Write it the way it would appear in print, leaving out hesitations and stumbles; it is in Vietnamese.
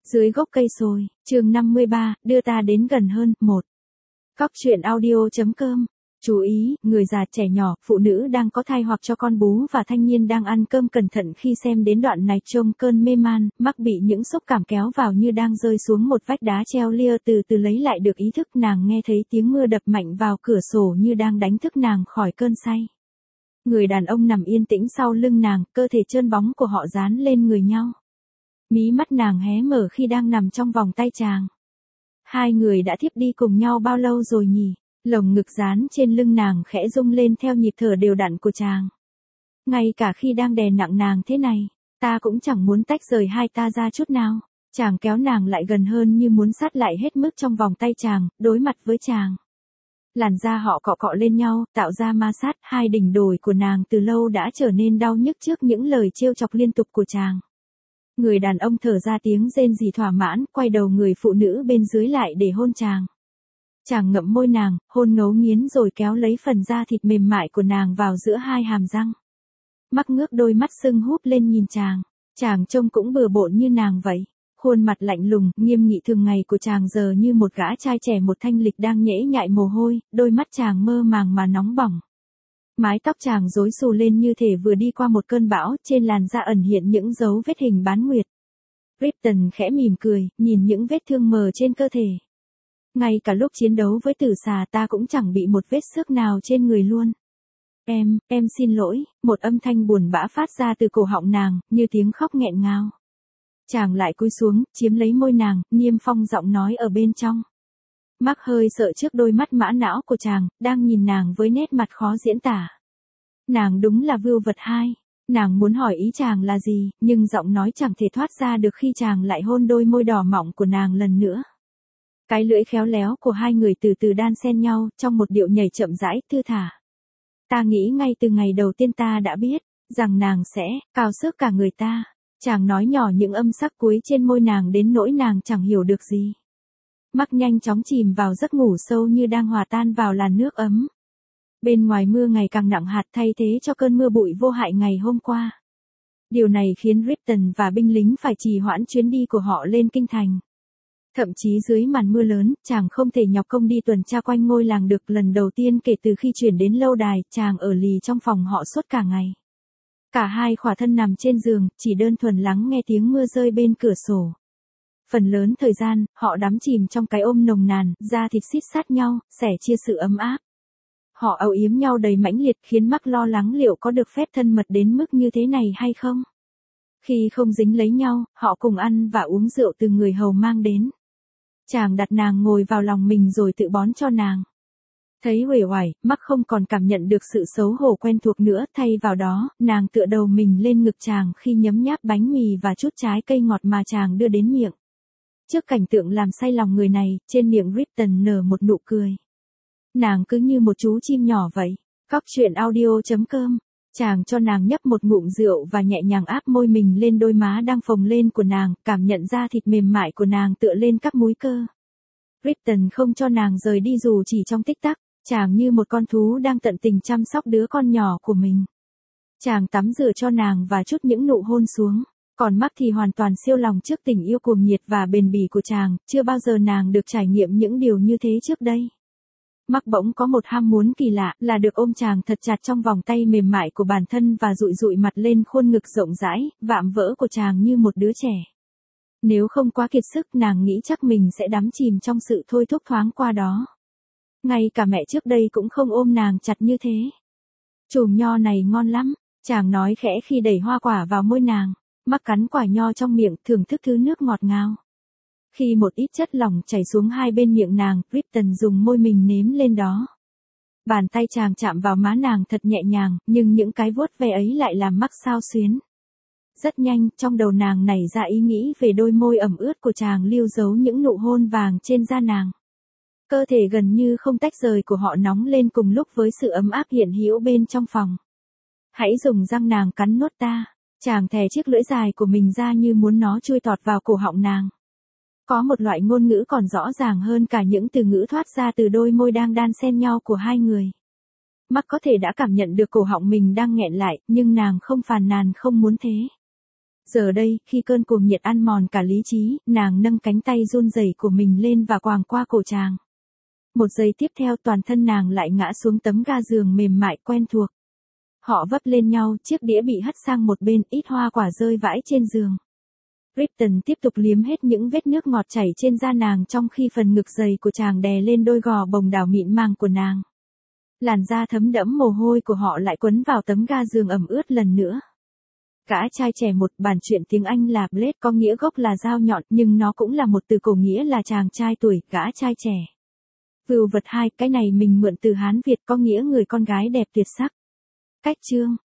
Dưới gốc cây sồi, chương 53, đưa ta đến gần hơn, 1. Cóc truyện audio.com. Chú ý, người già trẻ nhỏ, phụ nữ đang có thai hoặc cho con bú và thanh niên đang ăn cơm cẩn thận khi xem đến đoạn này trông cơn mê man, mắc bị những xúc cảm kéo vào như đang rơi xuống một vách đá treo lia từ từ lấy lại được ý thức nàng nghe thấy tiếng mưa đập mạnh vào cửa sổ như đang đánh thức nàng khỏi cơn say. Người đàn ông nằm yên tĩnh sau lưng nàng, cơ thể trơn bóng của họ dán lên người nhau. Mí mắt nàng hé mở khi đang nằm trong vòng tay chàng. Hai người đã thiếp đi cùng nhau bao lâu rồi nhỉ? Lồng ngực dán trên lưng nàng khẽ rung lên theo nhịp thở đều đặn của chàng. Ngay cả khi đang đè nặng nàng thế này, ta cũng chẳng muốn tách rời hai ta ra chút nào. Chàng kéo nàng lại gần hơn như muốn sát lại hết mức trong vòng tay chàng, đối mặt với chàng. Làn da họ cọ cọ lên nhau, tạo ra ma sát, hai đỉnh đồi của nàng từ lâu đã trở nên đau nhức trước những lời trêu chọc liên tục của chàng. Người đàn ông thở ra tiếng rên rỉ thỏa mãn, quay đầu người phụ nữ bên dưới lại để hôn chàng. Chàng ngậm môi nàng, hôn ngấu nghiến rồi kéo lấy phần da thịt mềm mại của nàng vào giữa hai hàm răng. Mắc ngước đôi mắt sưng húp lên nhìn chàng. Chàng trông cũng bừa bộn như nàng vậy. Khuôn mặt lạnh lùng, nghiêm nghị thường ngày của chàng giờ như một gã trai trẻ một thanh lịch đang nhễ nhại mồ hôi, đôi mắt chàng mơ màng mà nóng bỏng. Mái tóc chàng rối xù lên như thể vừa đi qua một cơn bão, trên làn da ẩn hiện những dấu vết hình bán nguyệt. Ripton khẽ mỉm cười, nhìn những vết thương mờ trên cơ thể. Ngay cả lúc chiến đấu với tử xà ta cũng chẳng bị một vết xước nào trên người luôn. Em xin lỗi, một âm thanh buồn bã phát ra từ cổ họng nàng, như tiếng khóc nghẹn ngào. Chàng lại cúi xuống, chiếm lấy môi nàng, niêm phong giọng nói ở bên trong. Mắc hơi sợ trước đôi mắt mã não của chàng, đang nhìn nàng với nét mặt khó diễn tả. Nàng đúng là vưu vật hai. Nàng muốn hỏi ý chàng là gì, nhưng giọng nói chẳng thể thoát ra được khi chàng lại hôn đôi môi đỏ mọng của nàng lần nữa. Cái lưỡi khéo léo của hai người từ từ đan xen nhau, trong một điệu nhảy chậm rãi, thư thả. Ta nghĩ ngay từ ngày đầu tiên ta đã biết, rằng nàng sẽ, cao sức cả người ta. Chàng nói nhỏ những âm sắc cuối trên môi nàng đến nỗi nàng chẳng hiểu được gì. Mắc nhanh chóng chìm vào giấc ngủ sâu như đang hòa tan vào làn nước ấm. Bên ngoài mưa ngày càng nặng hạt thay thế cho cơn mưa bụi vô hại ngày hôm qua. Điều này khiến Ripton và binh lính phải trì hoãn chuyến đi của họ lên kinh thành. Thậm chí dưới màn mưa lớn, chàng không thể nhọc công đi tuần tra quanh ngôi làng được. Lần đầu tiên kể từ khi chuyển đến lâu đài, chàng ở lì trong phòng họ suốt cả ngày. Cả hai khỏa thân nằm trên giường, chỉ đơn thuần lắng nghe tiếng mưa rơi bên cửa sổ. Phần lớn thời gian, họ đắm chìm trong cái ôm nồng nàn, da thịt xít sát nhau, sẻ chia sự ấm áp. Họ âu yếm nhau đầy mãnh liệt khiến Mắc lo lắng liệu có được phép thân mật đến mức như thế này hay không. Khi không dính lấy nhau, họ cùng ăn và uống rượu từ người hầu mang đến. Chàng đặt nàng ngồi vào lòng mình rồi tự bón cho nàng. Thấy uể oải, Mắc không còn cảm nhận được sự xấu hổ quen thuộc nữa, thay vào đó, nàng tựa đầu mình lên ngực chàng khi nhấm nháp bánh mì và chút trái cây ngọt mà chàng đưa đến miệng. Trước cảnh tượng làm say lòng người này, trên miệng Ripton nở một nụ cười. Nàng cứ như một chú chim nhỏ vậy. Cóc truyện audio.com. Chàng cho nàng nhấp một ngụm rượu và nhẹ nhàng áp môi mình lên đôi má đang phồng lên của nàng, cảm nhận da thịt mềm mại của nàng tựa lên các múi cơ. Ripton không cho nàng rời đi dù chỉ trong tích tắc, chàng như một con thú đang tận tình chăm sóc đứa con nhỏ của mình. Chàng tắm rửa cho nàng và trút những nụ hôn xuống, còn Mắc thì hoàn toàn siêu lòng trước tình yêu cuồng nhiệt và bền bỉ của chàng, chưa bao giờ nàng được trải nghiệm những điều như thế trước đây. Mắc bỗng có một ham muốn kỳ lạ là được ôm chàng thật chặt trong vòng tay mềm mại của bản thân và dụi dụi mặt lên khuôn ngực rộng rãi, vạm vỡ của chàng như một đứa trẻ. Nếu không quá kiệt sức nàng nghĩ chắc mình sẽ đắm chìm trong sự thôi thúc thoáng qua đó. Ngay cả mẹ trước đây cũng không ôm nàng chặt như thế. Chùm nho này ngon lắm, chàng nói khẽ khi đẩy hoa quả vào môi nàng. Mắc cắn quả nho trong miệng thưởng thức thứ nước ngọt ngào. Khi một ít chất lỏng chảy xuống hai bên miệng nàng, Ripton dùng môi mình nếm lên đó. Bàn tay chàng chạm vào má nàng thật nhẹ nhàng, nhưng những cái vuốt ve ấy lại làm Mắc xao xuyến. Rất nhanh, trong đầu nàng nảy ra ý nghĩ về đôi môi ẩm ướt của chàng lưu dấu những nụ hôn vàng trên da nàng. Cơ thể gần như không tách rời của họ nóng lên cùng lúc với sự ấm áp hiện hữu bên trong phòng. Hãy dùng răng nàng cắn nuốt ta. Chàng thè chiếc lưỡi dài của mình ra như muốn nó chui tọt vào cổ họng nàng. Có một loại ngôn ngữ còn rõ ràng hơn cả những từ ngữ thoát ra từ đôi môi đang đan xen nhau của hai người. Mắc có thể đã cảm nhận được cổ họng mình đang nghẹn lại, nhưng nàng không phàn nàn không muốn thế. Giờ đây, khi cơn cuồng nhiệt ăn mòn cả lý trí, nàng nâng cánh tay run rẩy của mình lên và quàng qua cổ chàng. Một giây tiếp theo toàn thân nàng lại ngã xuống tấm ga giường mềm mại quen thuộc. Họ vấp lên nhau, chiếc đĩa bị hất sang một bên, ít hoa quả rơi vãi trên giường. Ripton tiếp tục liếm hết những vết nước ngọt chảy trên da nàng trong khi phần ngực dày của chàng đè lên đôi gò bồng đảo mịn màng của nàng. Làn da thấm đẫm mồ hôi của họ lại quấn vào tấm ga giường ẩm ướt lần nữa. Gã trai trẻ một, bản truyện tiếng Anh là Blade có nghĩa gốc là dao nhọn nhưng nó cũng là một từ cổ nghĩa là chàng trai tuổi, gã trai trẻ. Vưu vật 2, cái này mình mượn từ Hán Việt có nghĩa người con gái đẹp tuyệt sắc. Cách chương